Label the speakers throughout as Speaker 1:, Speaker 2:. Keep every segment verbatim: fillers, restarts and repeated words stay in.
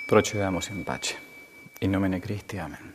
Speaker 1: Procediamo in pace. In nomine Christi, amen.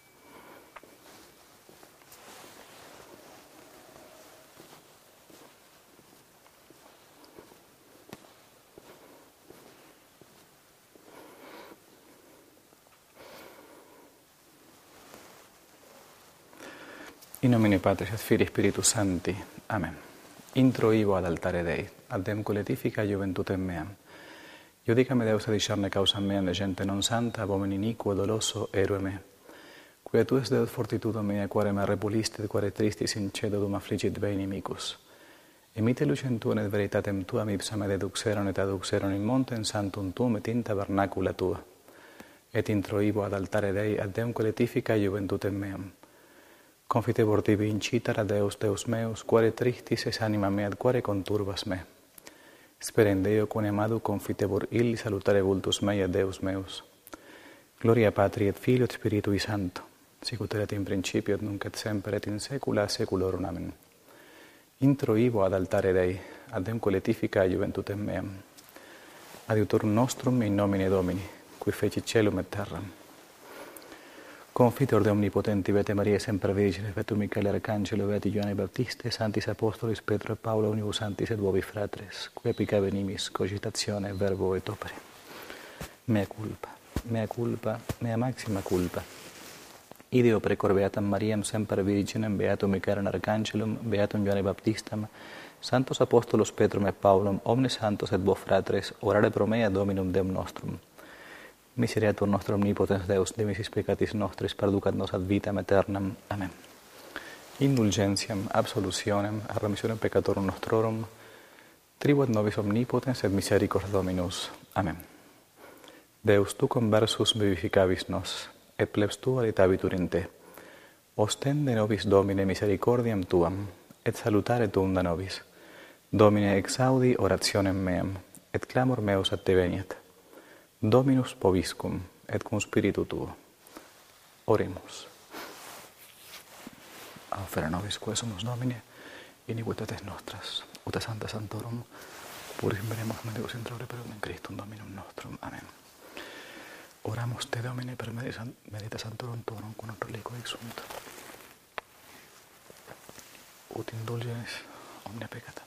Speaker 1: In nomine Patris et Filii Spiritus Sancti. Amen. Intro ivo ad altare Dei, ad dem coletifica juventutem meam. Iudicame Deus a discerne causam meam de gente non santa, abomen iniquo, doloso, erue me. Quia tu es Deus fortitudo mea, quare me repuliste, quare tristis in cedo dum affligit ve inimicus. Emite lucem tuam et veritatem tuam ipsa me deduxeron et aduxeron in montem santum tuum et in tabernacula tua. Et intro ivo ad altare Dei, ad dem coletifica juventutem meam. Confitebor tibi incitara Deus, Deus meus, quare tristis es anima mea, ad quare conturbas me. Sperende eo quone amadu confitebor illi salutare vultus mei, ad Deus meus. Gloria Patri et Filio et Spiritui Sancto, sic ut erat in principio et nunc et semper et in saecula saeculorum. Amen. Intro ivo ad altare Dei, ad dem coletifica juventutem meam. Adiutorum nostrum in nomine Domini, qui fecit caelum et terram. Confitor de omnipotenti, vete Maria semper Virgine, vetum Michael Arcangelo, veti Ioanne Baptiste, Santis Apostolis Petro et Paula, unibus Santis et bovi fratres, qui epica venimis, cogitatione, verbo et opere. Mea culpa, mea culpa, mea maxima culpa. Ideo precor beatam Mariam semper Virginem, beatum Michaelem Arcangelum, beatum Ioanne Baptistam, Santos Apostolos Petrum et Paulum, omnes santos et vos fratres, orare pro mea Dominum Deum nostrum. Misereatur nostro omnipotens Deus, dimisis peccatis nostris, perducat nos ad vitam aeternam. Amen. Indulgentiam, absolutionem, a remissionem peccatorum nostrorum, tribuat nobis omnipotens et misericors Dominus. Amen. Deus, tu conversus vivificabis nos, et plebs tua alitabitur in te. Ostende nobis Domine misericordiam tuam, et salutare tuum da nobis. Domine exaudi orationem meam, et clamor meus ad te veniat. Dominus poviscum, et cum spiritu tuo. Oremus. Aufera nobis quesumus Domine, iniquitates nostras, ut a Santa Sanctorum, puris veremus medius intraure per in Christum Dominum nostrum. Amen. Oramus te Domine per medita Sanctorum tuorum, cum non reliquo exunt. Ut indulgenis omnia peccata mea.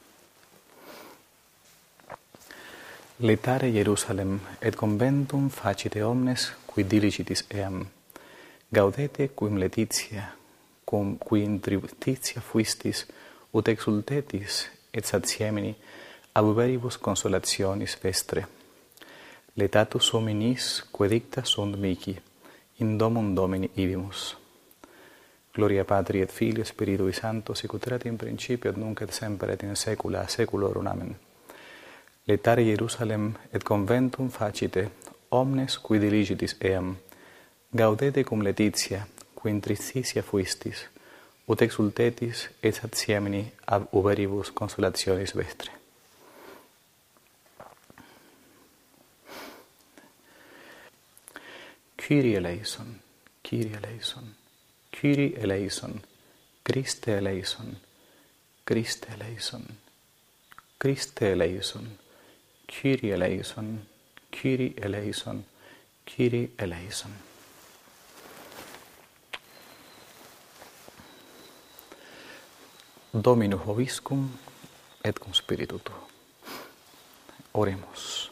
Speaker 1: Letare Hierusalem et conventum facite omnes qui dilicitis eam. Gaudete quim letitia, cum qui in tributia fuistis, ut exultetis et satiemini ab uberibus consolationis vestre. Letatus hominis quae dicta sunt mihi, in domum Domini ibimus. Gloria Patri et Filio Spiritui Sancto, sic ut erat in principio et nunc et semper et in saecula saeculorum. Amen. Letare Hierusalem et conventum facite omnes qui diligitis eam. Gaudete cum letitia, qui in tristitia fuistis, ut exultetis et satiemini ab uberibus consolationis vestre. Kyrie eleison, Kyrie eleison, Kyrie eleison, Christe eleison, Christe eleison, Christe eleison, Kyrie eleison, Kyrie eleison, Kyrie eleison. Dominus vobiscum et cum spiritu tuo. Oremus.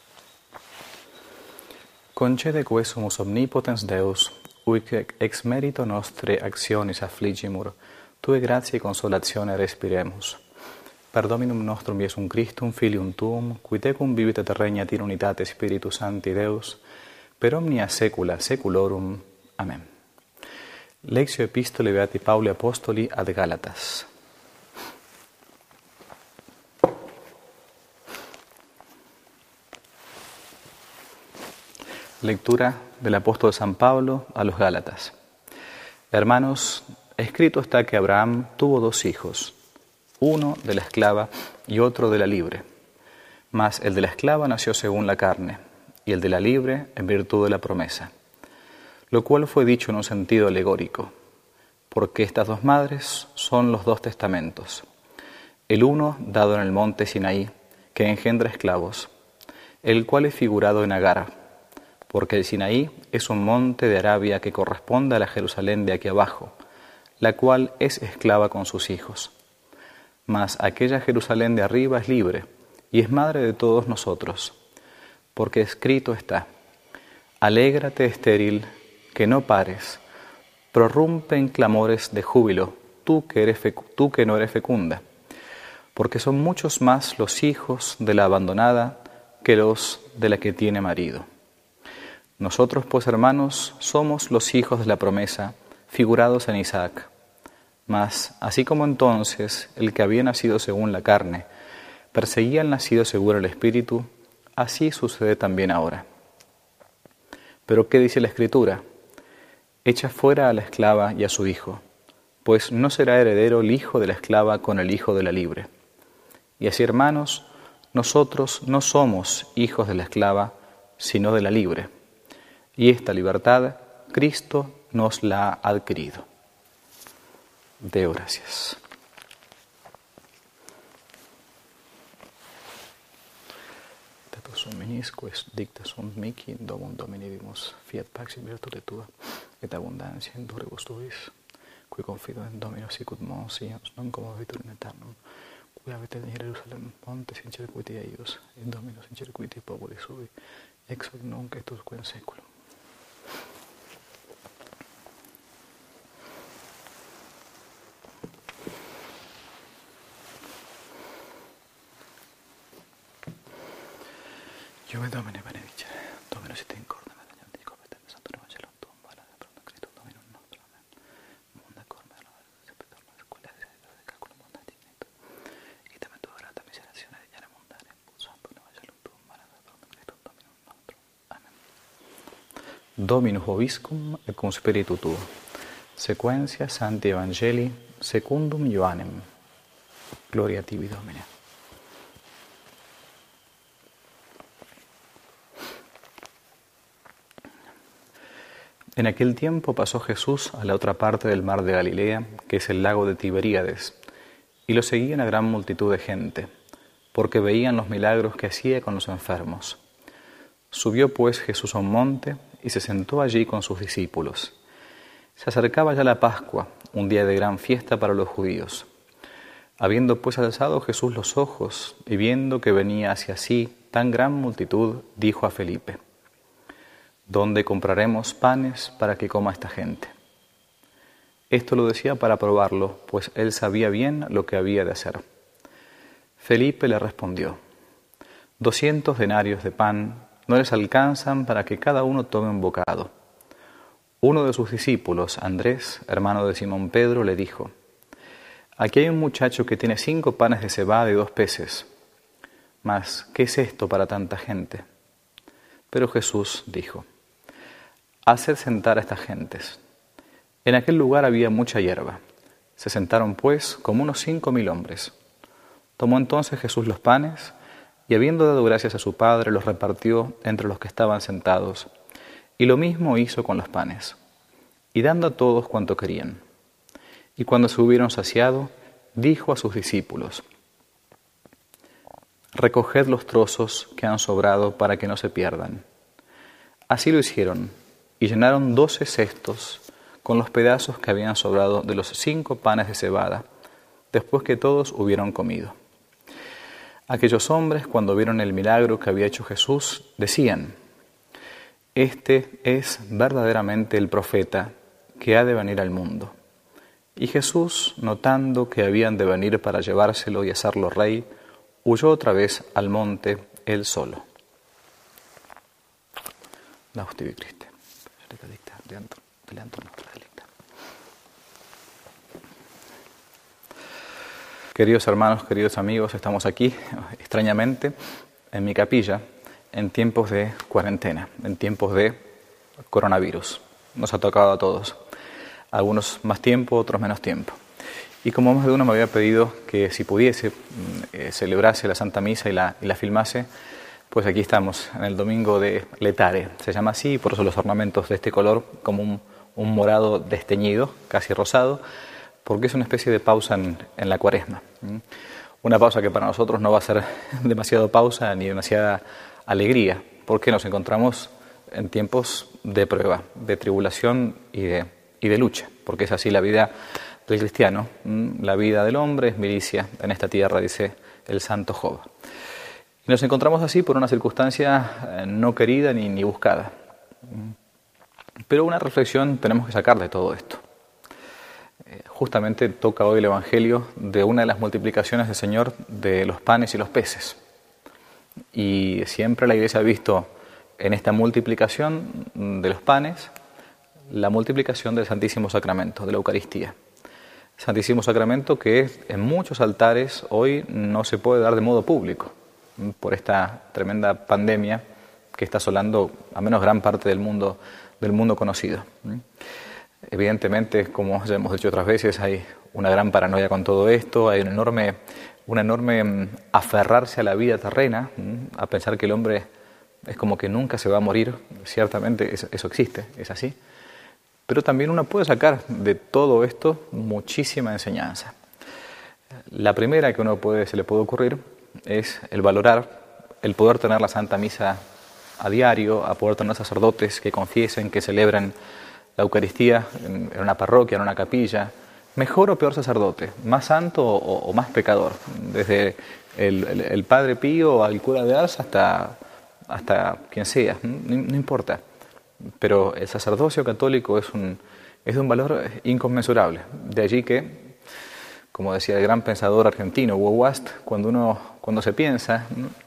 Speaker 1: Concede quesumus omnipotens Deus, uique ex merito nostre actionis affligimur, tue gratiae consolatione respiremus. Per Dominum nostrum Iesum Christum, Filium Tuum, qui tecum vivit et regnat in unitate Spiritus Sancti Deus, per omnia saecula saeculorum. Amen. Lectio Epistolae Beati Pauli Apostoli ad Galatas. Lectura del apóstol San Pablo a los Gálatas. Hermanos, escrito está que Abraham tuvo dos hijos, uno de la esclava y otro de la libre. Mas el de la esclava nació según la carne, y el de la libre en virtud de la promesa. Lo cual fue dicho en un sentido alegórico, porque estas dos madres son los dos testamentos. El uno dado en el monte Sinaí, que engendra esclavos, el cual es figurado en Agar, porque el Sinaí es un monte de Arabia que corresponde a la Jerusalén de aquí abajo, la cual es esclava con sus hijos. Mas aquella Jerusalén de arriba es libre y es madre de todos nosotros, porque escrito está: alégrate, estéril, que no pares, prorrumpe en clamores de júbilo, tú que, eres fecu- tú que no eres fecunda, porque son muchos más los hijos de la abandonada que los de la que tiene marido. Nosotros, pues, hermanos, somos los hijos de la promesa, figurados en Isaac. Mas, así como entonces el que había nacido según la carne perseguía al nacido según el Espíritu, así sucede también ahora. Pero ¿qué dice la Escritura? Echa fuera a la esclava y a su hijo, pues no será heredero el hijo de la esclava con el hijo de la libre. Y así, hermanos, nosotros no somos hijos de la esclava, sino de la libre. Y esta libertad Cristo nos la ha adquirido. Deo gracias. Tato sum minisques dicta sunt mihi domum Domini vimus, fiat pax in virtute tua, et abundantia in duribus tuis, qui confido in Domino sicut mons ius, non como vitur in aeternum, qui avete in Jerusalem montes in circuiti eius, et Dominus in circuiti populi sui, ex hoc nunc et usque in saeculum. Iuve Domine benedicere, Dominus sit in corde me Dico petente Santo Evangelum tuum, vale per un Cristo Dominum nostro, amen. Munda corme la sempre torna a quella de calcolo monda dignito. Itame tua grata miserazione di mundane, Santo Evangelum tuum, vale per un Cristo Dominum nostro, amen. Dominus vobiscum et cum spiritu tuo. Sequentia Sancti Evangelii secundum Ioannem. Gloria a tibi, Domine. En aquel tiempo pasó Jesús a la otra parte del mar de Galilea, que es el lago de Tiberíades, y lo seguía una gran multitud de gente, porque veían los milagros que hacía con los enfermos. Subió pues Jesús a un monte y se sentó allí con sus discípulos. Se acercaba ya la Pascua, un día de gran fiesta para los judíos. Habiendo pues alzado Jesús los ojos y viendo que venía hacia sí tan gran multitud, dijo a Felipe: ¿dónde compraremos panes para que coma esta gente? Esto lo decía para probarlo, pues él sabía bien lo que había de hacer. Felipe le respondió: Doscientos denarios de pan no les alcanzan para que cada uno tome un bocado. Uno de sus discípulos, Andrés, hermano de Simón Pedro, le dijo: aquí hay un muchacho que tiene cinco panes de cebada y dos peces. Mas, ¿qué es esto para tanta gente? Pero Jesús dijo: haced sentar a estas gentes. En aquel lugar había mucha hierba. Se sentaron pues como unos cinco mil hombres. Tomó entonces Jesús los panes, y habiendo dado gracias a su Padre, los repartió entre los que estaban sentados, y lo mismo hizo con los panes, y dando a todos cuanto querían. Y cuando se hubieron saciado, dijo a sus discípulos: recoged los trozos que han sobrado para que no se pierdan. Así lo hicieron, y llenaron doce cestos con los pedazos que habían sobrado de los cinco panes de cebada, después que todos hubieron comido. Aquellos hombres, cuando vieron el milagro que había hecho Jesús, decían: este es verdaderamente el profeta que ha de venir al mundo. Y Jesús, notando que habían de venir para llevárselo y hacerlo rey, huyó otra vez al monte él solo. Laudetur tibi Christe. Queridos hermanos, queridos amigos, estamos aquí, extrañamente, en mi capilla, en tiempos de cuarentena, en tiempos de coronavirus. Nos ha tocado a todos, algunos más tiempo, otros menos tiempo. Y como más de uno me había pedido que si pudiese, eh, celebrase la Santa Misa y la, y la filmase, pues aquí estamos, en el domingo de Letare. Se llama así, por eso los ornamentos de este color, como un, un morado desteñido, casi rosado, porque es una especie de pausa en, en la Cuaresma. Una pausa que para nosotros no va a ser demasiado pausa ni demasiada alegría, porque nos encontramos en tiempos de prueba, de tribulación y de, y de lucha, porque es así la vida del cristiano. La vida del hombre es milicia en esta tierra, dice el santo Job. Y nos encontramos así por una circunstancia no querida ni, ni buscada. Pero una reflexión tenemos que sacar de todo esto. Justamente toca hoy el Evangelio de una de las multiplicaciones del Señor de los panes y los peces. Y siempre la Iglesia ha visto en esta multiplicación de los panes la multiplicación del Santísimo Sacramento, de la Eucaristía. Santísimo Sacramento que en muchos altares hoy no se puede dar de modo público por esta tremenda pandemia que está asolando a menos gran parte del mundo, del mundo conocido. Evidentemente, como ya hemos dicho otras veces, hay una gran paranoia con todo esto, hay un enorme, un enorme aferrarse a la vida terrena, a pensar que el hombre es como que nunca se va a morir. Ciertamente eso, eso existe, es así. Pero también uno puede sacar de todo esto muchísima enseñanza. La primera que uno puede, se le puede ocurrir es el valorar, el poder tener la Santa Misa a diario, a poder tener sacerdotes que confiesen, que celebren la Eucaristía en, en una parroquia, en una capilla. Mejor o peor sacerdote, más santo o, o más pecador, desde el, el, el Padre Pío al cura de Ars hasta, hasta quien sea, no, no importa. Pero el sacerdocio católico es, un, es de un valor inconmensurable. De allí que, como decía el gran pensador argentino Hugo Wast, cuando, uno, cuando se piensa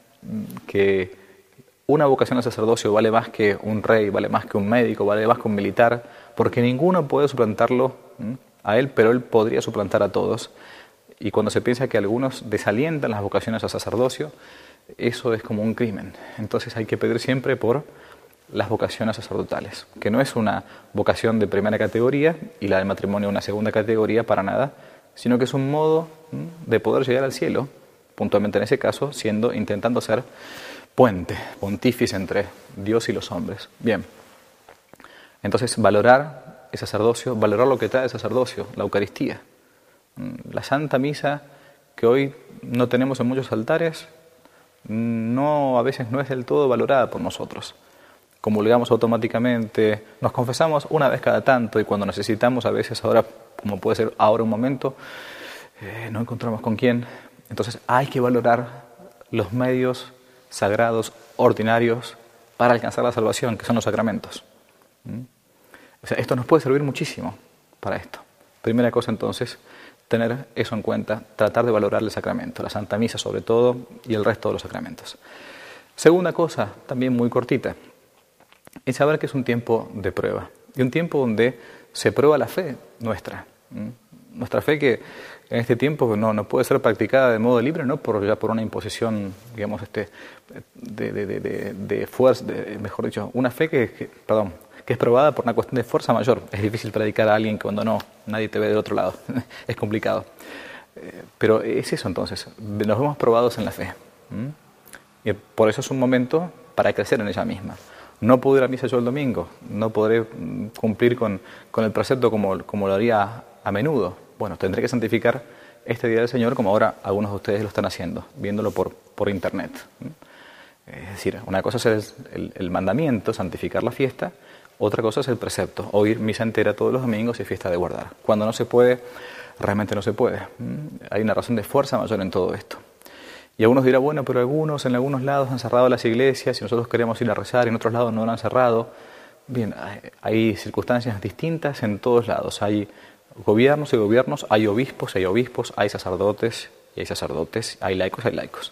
Speaker 1: que una vocación al sacerdocio vale más que un rey, vale más que un médico, vale más que un militar, porque ninguno puede suplantarlo a él, pero él podría suplantar a todos. Y cuando se piensa que algunos desalientan las vocaciones al sacerdocio, eso es como un crimen. Entonces hay que pedir siempre por las vocaciones sacerdotales, que no es una vocación de primera categoría y la del matrimonio una segunda categoría para nada, sino que es un modo de poder llegar al cielo, puntualmente en ese caso, siendo, intentando ser puente, pontífice entre Dios y los hombres. Bien, entonces valorar el sacerdocio, valorar lo que trae el sacerdocio, la Eucaristía. La Santa Misa, que hoy no tenemos en muchos altares, no, a veces no es del todo valorada por nosotros. Comulgamos automáticamente, nos confesamos una vez cada tanto y cuando necesitamos, a veces ahora, como puede ser ahora un momento, eh, no encontramos con quién. Entonces hay que valorar los medios sagrados, ordinarios, para alcanzar la salvación, que son los sacramentos. ¿Mm? O sea, esto nos puede servir muchísimo para esto. Primera cosa entonces, tener eso en cuenta, tratar de valorar el sacramento, la Santa Misa sobre todo y el resto de los sacramentos. Segunda cosa, también muy cortita, es saber que es un tiempo de prueba, y un tiempo donde se prueba la fe nuestra. ¿Mm? Nuestra fe que en este tiempo no, no puede ser practicada de modo libre, no por, ya por una imposición, digamos, este, de, de, de, de, de fuerza, de, mejor dicho, una fe que, que, perdón, que es probada por una cuestión de fuerza mayor. Es difícil predicar a alguien cuando no, nadie te ve del otro lado, es complicado. Eh, pero es eso entonces, nos vemos probados en la fe. ¿Mm? Y por eso es un momento para crecer en ella misma. No puedo ir a misa yo el domingo, no podré cumplir con, con el precepto como, como lo haría a menudo. Bueno, tendré que santificar este Día del Señor como ahora algunos de ustedes lo están haciendo, viéndolo por, por internet. Es decir, una cosa es el, el, el mandamiento, santificar la fiesta, otra cosa es el precepto, oír misa entera todos los domingos y fiesta de guardar. Cuando no se puede, realmente no se puede. Hay una razón de fuerza mayor en todo esto. Y algunos dirán, bueno, pero algunos en algunos lados han cerrado las iglesias y nosotros queremos ir a rezar y en otros lados no lo han cerrado. Bien, hay, hay circunstancias distintas en todos lados. Hay gobiernos y gobiernos, hay obispos y hay obispos, hay sacerdotes y hay sacerdotes, hay laicos y hay laicos.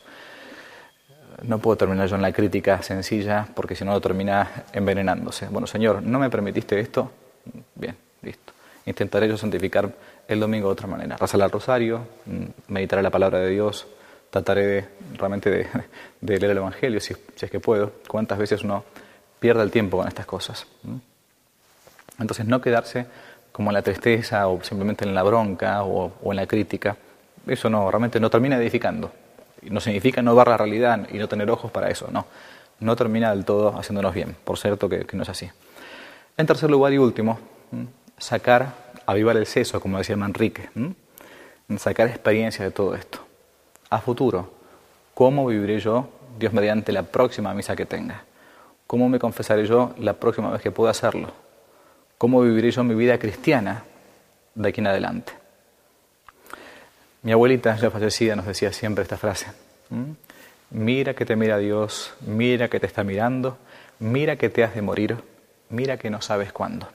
Speaker 1: No puedo terminar yo en la crítica sencilla porque si no lo termina envenenándose. Bueno, Señor, ¿no me permitiste esto? Bien, listo. Intentaré yo santificar el domingo de otra manera. Rezar el rosario, meditar la palabra de Dios, trataré de, realmente de, de leer el Evangelio si, si es que puedo. ¿Cuántas veces uno pierde el tiempo con estas cosas? Entonces no quedarse como en la tristeza o simplemente en la bronca o, o en la crítica. Eso no, realmente no termina edificando. No significa no ver la realidad y no tener ojos para eso, no. No termina del todo haciéndonos bien, por cierto que, que no es así. En tercer lugar y último, sacar, avivar el seso, como decía Manrique, sacar experiencia de todo esto. A futuro, ¿cómo viviré yo, Dios mediante, la próxima misa que tenga? ¿Cómo me confesaré yo la próxima vez que pueda hacerlo? ¿Cómo viviré yo mi vida cristiana de aquí en adelante? Mi abuelita, ya fallecida, nos decía siempre esta frase. ¿Mm? Mira que te mira Dios, mira que te está mirando, mira que te has de morir, mira que no sabes cuándo.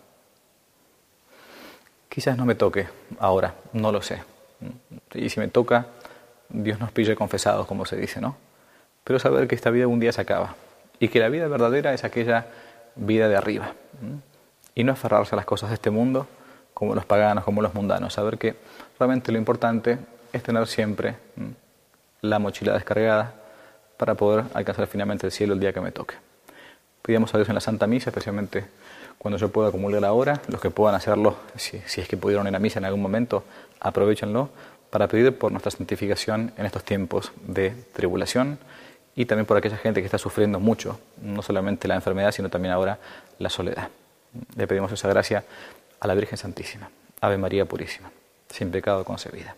Speaker 1: Quizás no me toque ahora, no lo sé. Y si me toca, Dios nos pille confesados, como se dice, ¿no? Pero saber que esta vida un día se acaba y que la vida verdadera es aquella vida de arriba. Y no aferrarse a las cosas de este mundo como los paganos, como los mundanos. Saber que realmente lo importante es tener siempre la mochila descargada para poder alcanzar finalmente el cielo el día que me toque. Pidamos a Dios en la Santa Misa, especialmente cuando yo pueda comulgar ahora, los que puedan hacerlo, si, si es que pudieron ir a misa en algún momento, aprovechenlo para pedir por nuestra santificación en estos tiempos de tribulación y también por aquella gente que está sufriendo mucho, no solamente la enfermedad, sino también ahora la soledad. Le pedimos esa gracia a la Virgen Santísima. Ave María Purísima, sin pecado concebida.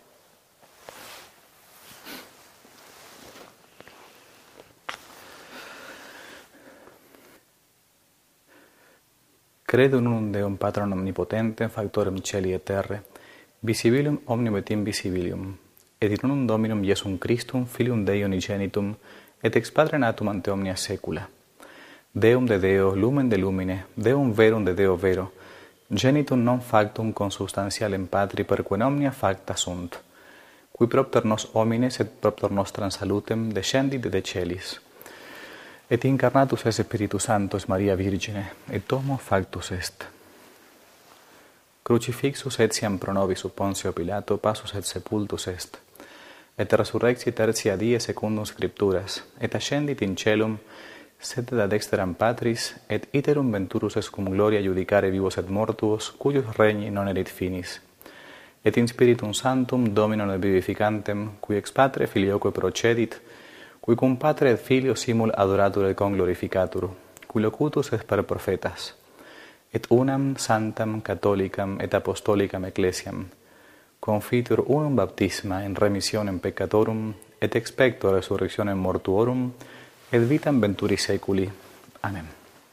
Speaker 1: Credo in unum Deum Patrum omnipotentem, factorem celi et terre, visibilium omnium et invisibilium, et in unum Dominum Iesum Christum, Filium Dei unigenitum, et ex Padre natum ante omnia saecula. Deum de Deo, lumen de lumine, Deum verum de Deo vero, genitum non factum consubstantialem Patri, perque in omnia facta sunt, qui propter nos homines et propter nostram salutem descendit de celis. Et incarnatus es Spiritus Sanctus Maria Virgine, et homo factus est. Crucifixus etiam pro nobis sub Pontio Pilato, passus et sepultus est. Et resurrexit tertia die secundum Scripturas, et ascendit in celum, sedet ad dexteram Patris, et iterum venturus est cum gloria judicare vivos et mortuos, cuius regni non erit finis. Et in Spiritum Sanctum Dominum et vivificantem, qui ex Patre Filioque procedit, qui cum Patre et Filio simul adoratur et conglorificatur, qui locutus est per prophetas, et unam santam catholicam et apostolicam ecclesiam, confitur unum baptisma in remissionem peccatorum, et expecto resurrectionem mortuorum, et vitam venturi saeculi. Amen.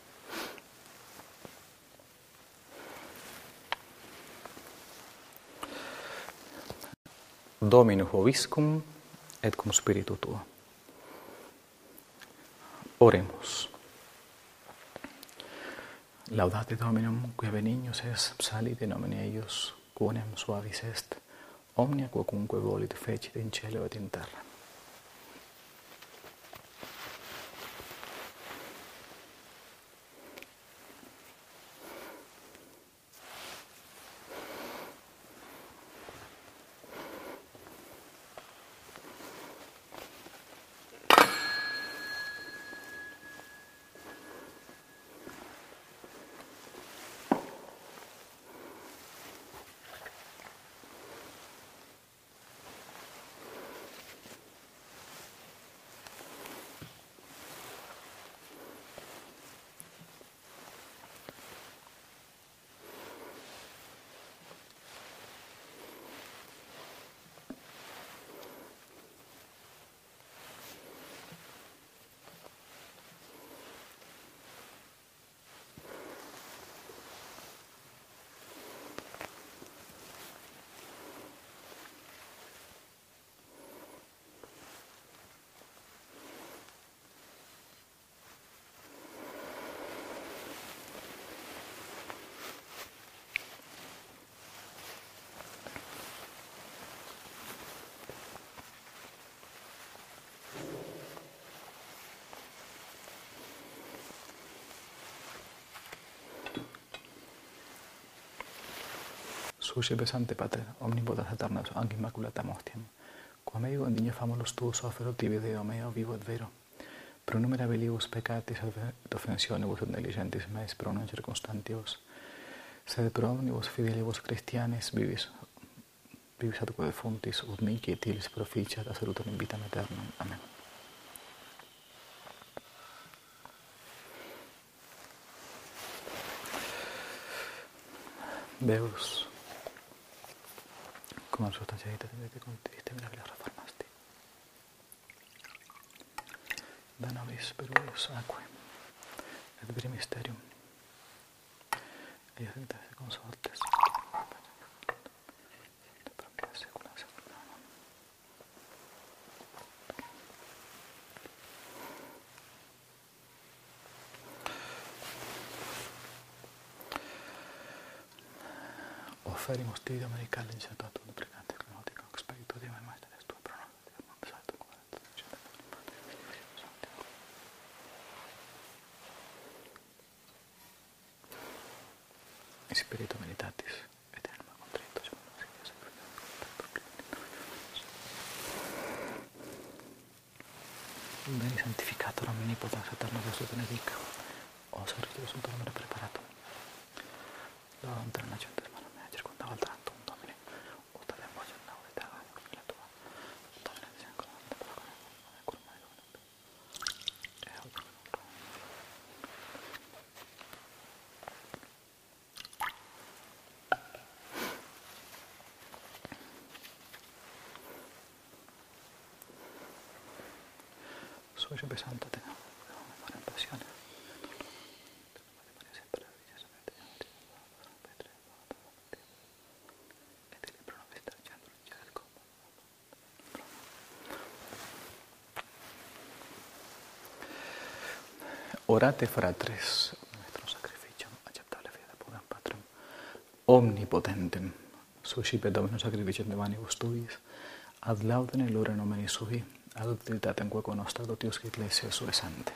Speaker 1: Dominus vobiscum et cum spiritu tuo. Oremos. Laudate Dominum, qui benignus es, salite nomine eius, quonem suavis est, omnia quocunque volit fecit in cielo et in terra. Suscipe Sante Pater, omnipotas aeternas, anche immaculatam ostiam, quam ego indigno famulus tuus offero tibi Deo meo vivo et vero, pro numera velibus peccatis et offensionibus et negligentis meis pro non circunstantios, sed pro omnibus fidelibus Christianis vivis, vivis atque defuntis, ut mihi et illis proficiat a salutem in vitam aeternam. Amen. Deus, cum substantialitatem Dei contiviste, mirabile reformasti. Da nobis perulus aquae, et viri mysterium. Eius in te consortes. Offerimos ti, Dominical, incertato, pregante, clenotico, expecto, Dio, maestro, tu pronostico, mandato, cuarto, Spirito meditatis, et anima contrito, Veni santificator omnipotens eterno Deus et benedica, o servicios un nombre preparatum. Laudam te nacentes mano mea, circundava al trantum, Domine, ut adem voce laudita, la tua, Domine, dician colante, per la come, curma e come, e altro. Soy siempre santa, te amo, me en pasión. Orate fratres, nuestro sacrificium, acceptable fide pudem patrum, omnipotentem, suscipe Dominus sacrificium de manibus tuis, ad laudem lure nomini sui, ad utilitatem quae nostra dotius ecclesia sua sante.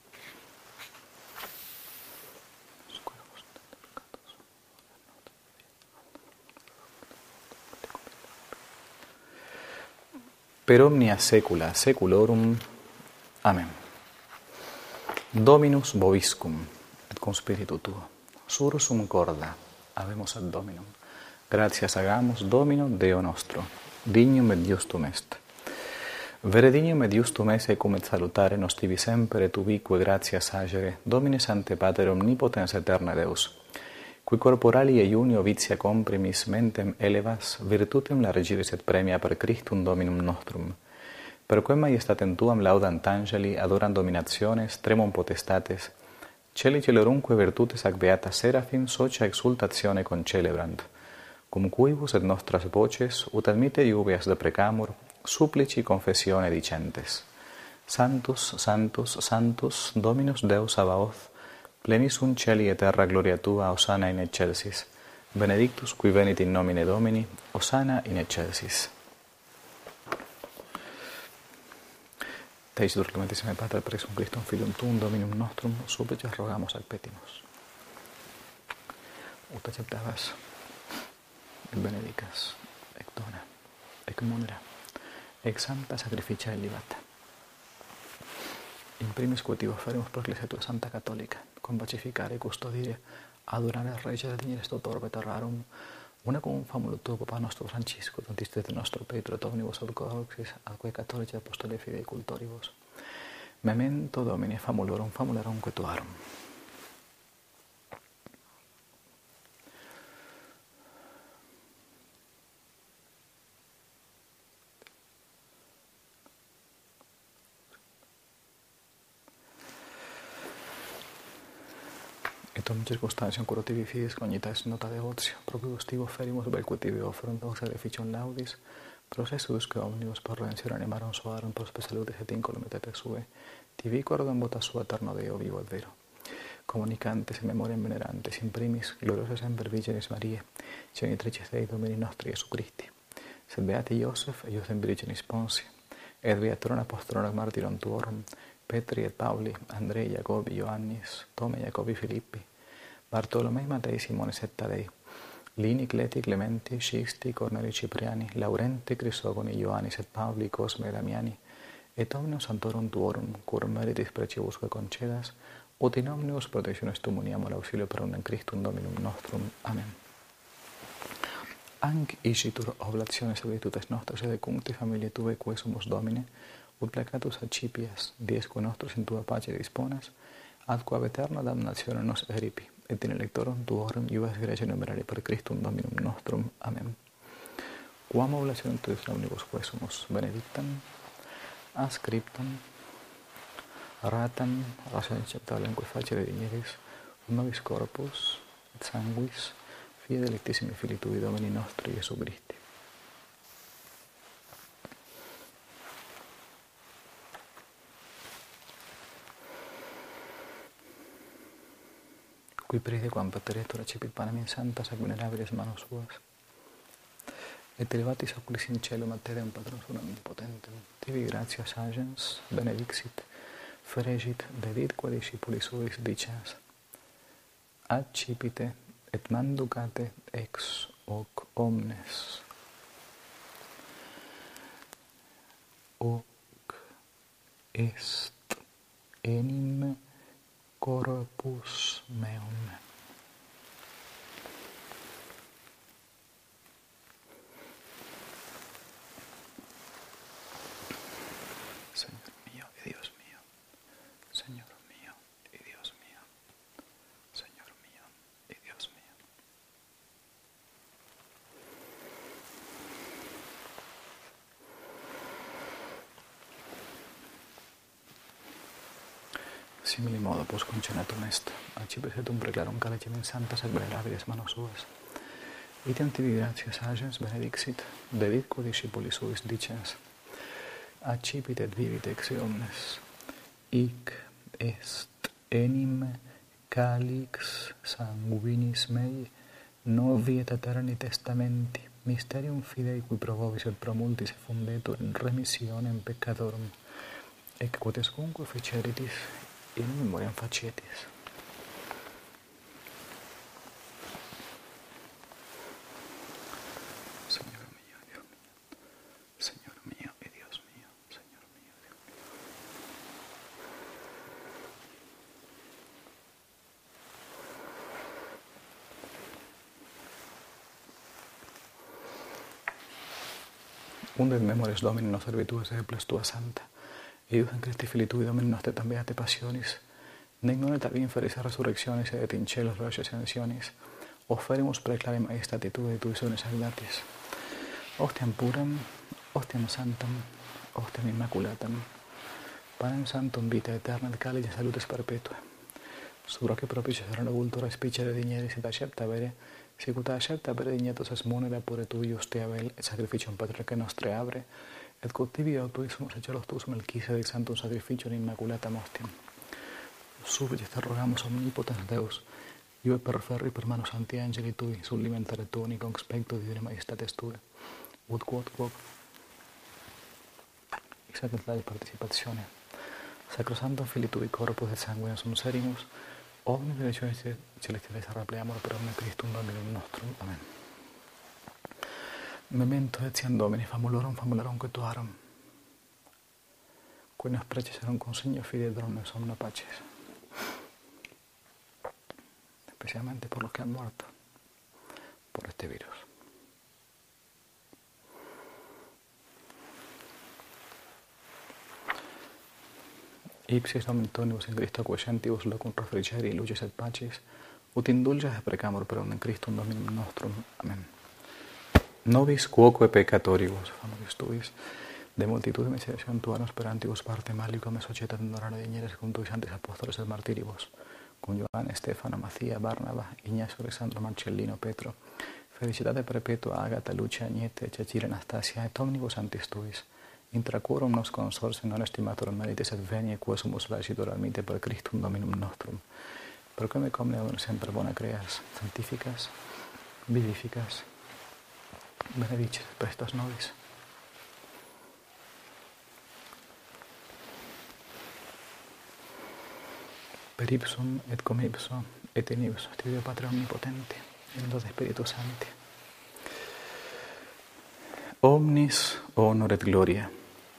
Speaker 1: Per omnia saecula saeculorum. Amen. Dominus vobiscum, et cum spiritu tuo. Sursum corda, habemus ad Dominum. Gratias agamus, Domino, Deo nostro. Dignum et justum est. Vere dignum et justum est ecum et salutare nos tibi semper et ubique gratias agere, Domine Sancte Pater omnipotens aeterne Deus, qui corporali eiunio vitia comprimis mentem elevas, virtutem largiris et premia per Christum Dominum nostrum, per quem maiestatem tuam laudant angeli, adorant dominationes, tremum potestates, celi celerumque virtutes ac beata serafim socia exultatione concelebrant, cum cuibus et nostras voces, ut admite iubeas deprecamur, supplici confessione dicentes. Santus, Santus, Santus, Dominus Deus Sabaoth, plenis sunt celi et terra gloria tua, Hosanna in excelsis. Benedictus qui venit in nomine Domini, Hosanna in excelsis. Teis Dominum Pater per Jesum Christum Filium Tuum, Dominum nostrum, supplices rogamos ac petimus. Ut acceptabas, et benedicas, ec dona, ec munera, ec santa sacrificia elibata. In primis quotivo ferimus pro Ecclesia tua Santa Catholica, con pacificare, custodire, adorare al Rege del dignis tutor veterrarum, una cum famulo tuo Papa nostro Francisco, tantistete nostro Petro, et omnibus orthodoxis, atque catholici apostoli fidei cultoribus. Memento Domini famulorum, famulorum tuarum. Et om circunstantiam curativi fides cognitas nota devotio, propibus tibo ferimus belquitivi offerunt hoc sacrificium laudis, processus que omnibus per redentione animarum suarum pro specialutis et incolum et ete sue, tibi cordam vota sua eterno Deo vivo et vero. Comunicantes et memoriam venerantes, in primis, gloriosa semper Virginis Mariae, genitricis Dei Domini nostri Iesu Christi, sed beati Iosef et Iosem Virginis Ponsi, et beatorum apostolorum martyrum tuorum, Petri et Pauli, Andrei, Jacobi, Ioannis, Tome, Jacobi, Filippi, Bartolomei, Matei, Simone, et Tadei, Lini, Cleti, Clementi, Sixti, Corneli, Cipriani, Laurenti, Crisogoni, Ioannis et Pauli, Cosme, Damiani, et omnium santorum tuorum, curum meritis precibusque concedas, ut in omnibus protectionis tu muniamur auxilio per unum Christum Dominum nostrum. Amen. Anc icitur oblationes et virtutes nostras et cuncti familiae tuae quae sumus Domine, ut placatus accipias, diesque nostros in tua pace disponas, ad quam aeterna damnatione nos eripi, et in electorum tuorum iuas gratia numerare per Christum Dominum nostrum. Amen. Quam oblationem tuis omnibus quae sumus benedictam, ascriptam, ratam rasa inceptabilenque facere digneris, ut nobis corpus et sanguis fie delictissimi Filii Tui Domini nostri Iesu Christi. Qui prede quam pateretur acipit panem in santas ac venerabilis manos suas, et elevatis oculis in celum ad Tedeum Patrum Suam omnipotentem, tibi gratias agens, benedixit, feregit, deditque discipulis suis dicens, accipite et manducate ex hoc omnes. Hoc est enim corpus meum. Señor mío y Dios mío, Señor mío y Dios mío, Señor mío y Dios mío. Simili modo pos concenatum est, accipes et umbre clarum calecem in santas et venerabilis manos suas. Itiam tibi gratias agens benedixit, deditque discipulis suis dicens, accipit et vivit ex omnes. Hic est enim calix sanguinis mei, novi et aeterni testamenti, mysterium fidei qui pro vobis et pro multis effundetur in remissionem peccatorum, ec quodescunque feceritis in memoriam facietis. Señor mío, Dios mío, Señor mío y Dios mío, Señor mío, Dios mío. Unde in memoris Domini nos servitues et plus tua santa, Eius in Christi Filii Tui Domini nostre tam beate passionis, nec non et ab inferis resurrectionis et in celos glories ascensionis, offerimus preclare maestati Tui et Tui sones agnatis, ostiam puram, ostiam santam, ostiam immaculatam, panem santum vita aeterna et calice salutis perpetua, sura que propicios erano vultura spicere digneris et accepta vere, sicut accepta vere dignetus es munera pure Tui justia vel et sacrificium patriarcae nostre abre, et quod tibi Tui sumus et celos Tuus Melquisedec santum sacrificium immaculatam ostiam. Subite te rogamos, omnipotens Deus, iue per ferri per mano Sancti Angeli Tui, sublimentare Tuni conspecto divine Majestatis Tue, ut quod quod exaget la participazione Sacrosanctum Filii Tui corpus et sanguinem sum serimus, omni benedictionis celestialis arrepleamur per omne Christum Dominum nostrum. Amen. Memento etiam Domini famulorum famularum tuarum, qui nos preceserum consigno fidei Domine somno paces, especialmente por los que han muerto por este virus. Ipsis Domitonibus in Christo quiescentibus locum refrigeri lucis et pacis, ut indulges et precamur per omnem Christum Dominum nostrum. Amen. Nobis quoque peccatoribus, famoris Tuis, de multitude misericordiae Tuae sperantibus parte malicum et societatem honorare digneris cum Tuis sanctis apostolos et martiribus, cum Ioanne, Stefano, Mathia, Barnaba, Ignacio, Alessandro, Marcellino, Petro, felicitate perpetua Agata, Lucia, Agnete, Cecilia, Anastasia, et omnibus sanctis Tuis, intra quorum nos consorse non estimator merites et venie quo sumus laecitur almite per Christum Dominum nostrum, per quem omne semper bona creas, sanctificas, vivificas, benedicit prestas nobis. Per ipsum et cum ipso et in ipso Deo Patre omnipotente, in dos Spiritus Sancti. Omnis honor et gloria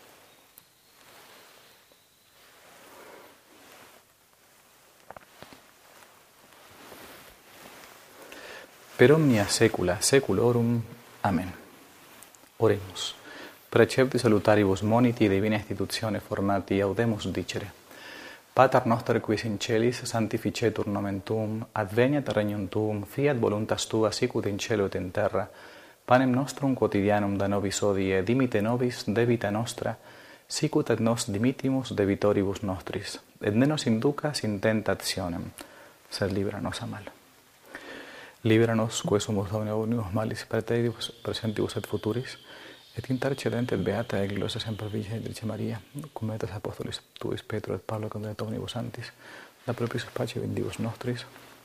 Speaker 1: per omnia saecula saeculorum. Amen. Oremus. Precepti salutaribus moniti divina institutione formati audemus dicere. Pater noster quis in celis sanctificetur nomen tuum, adveniat regnum tuum, fiat voluntas tua sicut in cielo et in terra. Panem nostrum quotidianum da nobis hodie, dimite nobis debita nostra, sicut et nos dimittimus debitoribus nostris. et ne nos inducas in tentationem, sed libera nos a malo. Liberanos, quae sumus Domine omnibus malis, praeteribus presentibus et futuris, et intercedente et beata et gloriosa semper Virgine Beatrice Maria, cum metas apostolis tuis Petro et Pablo condet omnibus santis, la propius pace bendibus nostris,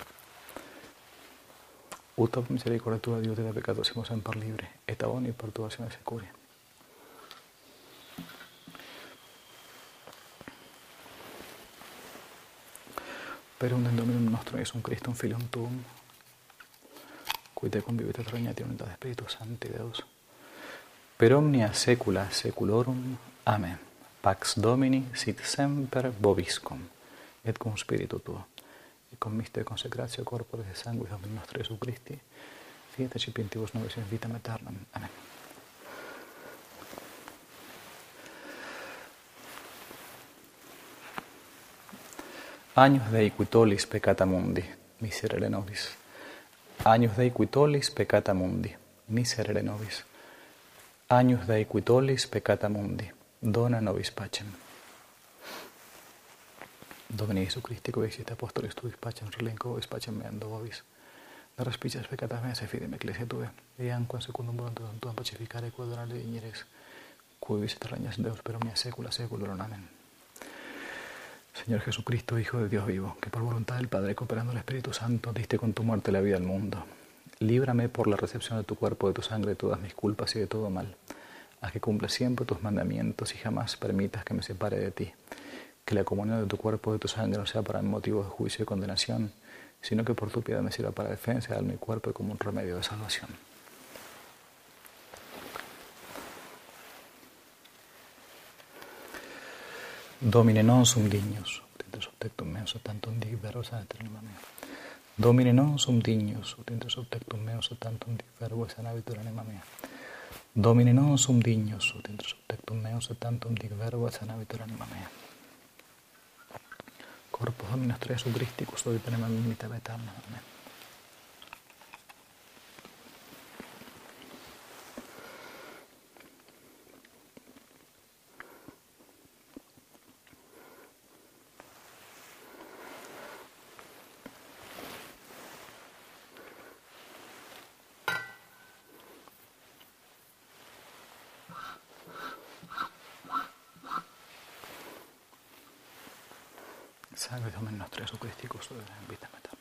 Speaker 1: ut ob misericordia tua Dios de peccados simus semper libre, et a ogni perturbazione securi. Per un Dominum nostrum Iesum Christum Filium Tuum, qui te convivit et regnat in unitate Spiritus Sancti Deus, per omnia saecula saeculorum. Amen. Pax Domini sit semper vobiscum, et cum spiritu tuo, et cum mysteri consecratio corporis et sanguis Domini nostri Iesu Christi, fiat recipientibus nobis in vitam aeternam. Amen. Agnus Dei qui tollis peccata mundi, miserere nobis. Agnus Dei qui tollis peccata mundi, miserere nobis. Agnus Dei qui tollis peccata mundi, dona nobis pacem. Domine Iesu Christi, quo existe apostolis tuis pacem relinquo vobis pacem meando vobis. Ne respicias peccatas meas et fidem ecclesia tue, eamquam secundum voluntatem tuam pacificare quod donare digneres, cui vis et regnas Deus per omnia saecula saeculorum. Amen. Señor Jesucristo, Hijo de Dios vivo, que por voluntad del Padre, cooperando el Espíritu Santo, diste con tu muerte la vida al mundo. Líbrame por la recepción de tu cuerpo, de tu sangre, de todas mis culpas y de todo mal. Haz que cumpla siempre tus mandamientos y jamás permitas que me separe de ti. Que la comunión de tu cuerpo y de tu sangre no sea para mí motivo de juicio y condenación, sino que por tu piedad me sirva para defensa de alma y cuerpo y como un remedio de salvación. Domine non sum dignus, ut inter subtectum meus tantum dic verbo sanat in anima mea. Domine non sum dignus, ut inter subtectum meus tantum dic verbo sanat in anima mea. Domine non sum dignus, ut inter subtectum meus tantum dic verbo sanat in anima mea. Corpus Domini nostri Iesu Christi, custodi penem in vitam aeterna. Amen. Salve Domine nostri Iesu Christi, custode penem in vitam aeterna.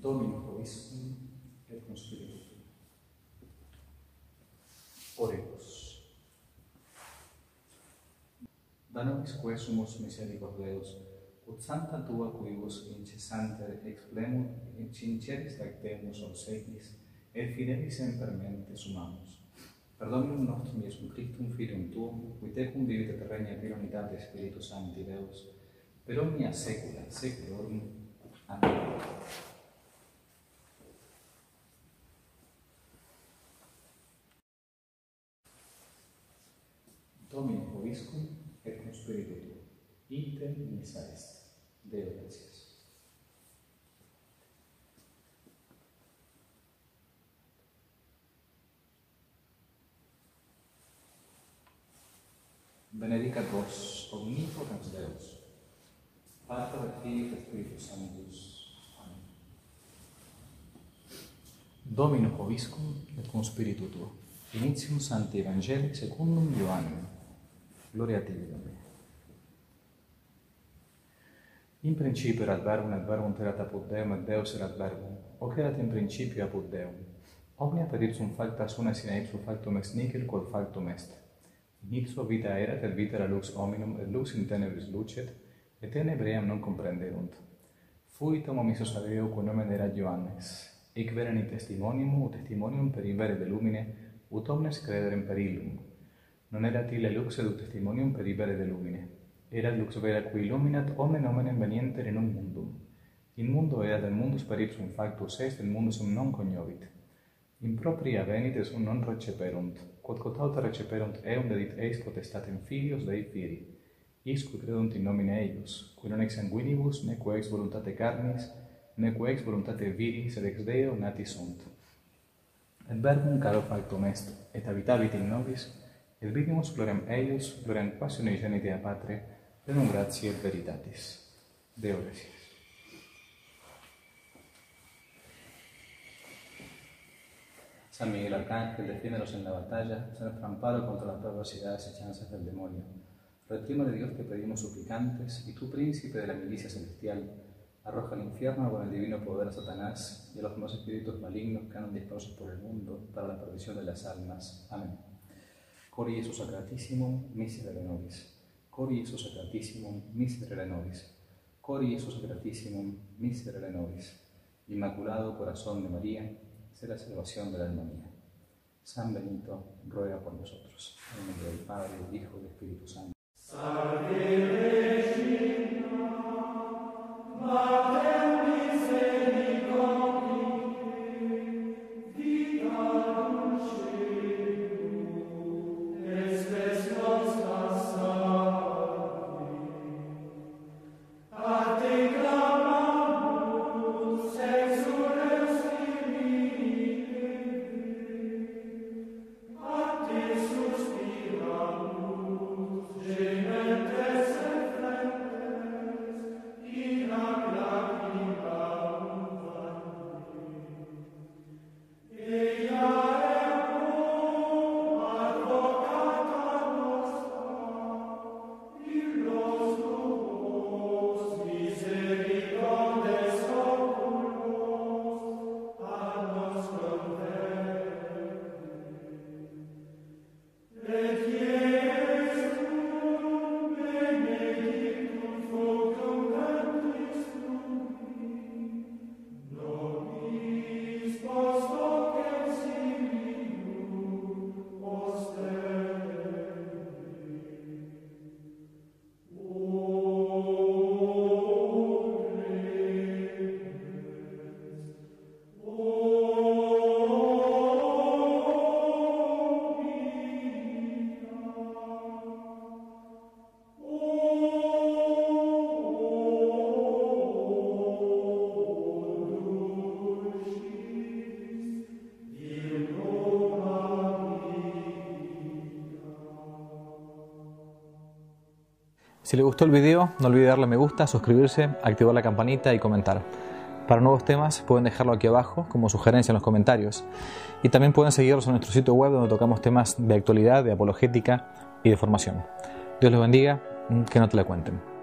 Speaker 1: Domino Hoviscum et cum Spiritu Tuo. Oremus. Da nobis quae sumus misericordeus, ut Sancta Tua cuibus incessanter explemur et sinceris lactemus obsequis, et fidelis sempermente sumamus. Per Dominum nostrum Iesum Christum Filium Tuum, qui tecum vivit et regna in unitate Spiritus Sancti Deus, per omnia saecula saeculorum. Amen. Domino Hoviscum et cum Spiritu Tuo. Ite missa est. Deo gratias. Benedicat vos omnipotens Deus, Pater et Filius et Spiritus Sanctus. Amen. Domino Hoviscum et cum Spiritu Tuo. Initium Sancti Evangelii secundum Ioannem. Gloria a Te, Domine. In principio erat verbum, et verbum erat apud Deum, et Deus erat verbum. Hoc erat in principio apud Deum. Omnia per ipsum facta sunt, sine ipsum factum ex nihil quod factum est. In ipso vita erat, et vita era lux hominum, et lux in tenebris lucet, et tenebraeam non comprenderunt. Fuit homo missus ad Deo, cui nomen erat Ioannes. Hic vereni testimonium, ut testimonium per invere de lumine, ut omnes crederem per illum. Non erat ille lux ed ut testimonium per ibere de lumine. Erat lux vera qui illuminat omnem nomenem venienter in un mundum. In mundo erat el mundus per ipsum factus est, in mundus sum non cognovit. In propria venit et sum non receperunt. Quod quotauta receperunt eum dedit eis potestatem filios Dei firi. Isque credunt in nomine eius, qui non ex sanguinibus, neque ex voluntate carnis, neque ex voluntate viri, sed ex Deo nati sunt. Et verbum caro factum est, et habitavit in nobis, et vidimus gloriam eius, gloriam quasi unigenite a Patre, plenum gratiae et veritatis. Deo gratias. San Miguel Arcángel, defiéndenos en la batalla, sé nuestro amparo contra las perversidades y acechanzas del demonio. Reprima de Dios te pedimos suplicantes, y tú, príncipe de la milicia celestial, arroja al infierno con el divino poder a Satanás y a los demás espíritus malignos que andan dispersos por el mundo para la perdición de las almas. Amén. Cori Iesus Sacratissimum, miserere nobis. Cori Iesus Sacratissimum, miserere nobis. Cori Iesus Sacratissimum, miserere nobis. Inmaculado Corazón de María, sé la salvación del alma mía. San Benito, ruega por nosotros. En el nombre del Padre, del Hijo y del Espíritu Santo.
Speaker 2: Si les gustó el video, no olviden darle me gusta, suscribirse, activar la campanita y comentar. Para nuevos temas pueden dejarlo aquí abajo como sugerencia en los comentarios. Y también pueden seguirnos en nuestro sitio web donde tocamos temas de actualidad, de apologética y de formación. Dios les bendiga, que no te la cuenten.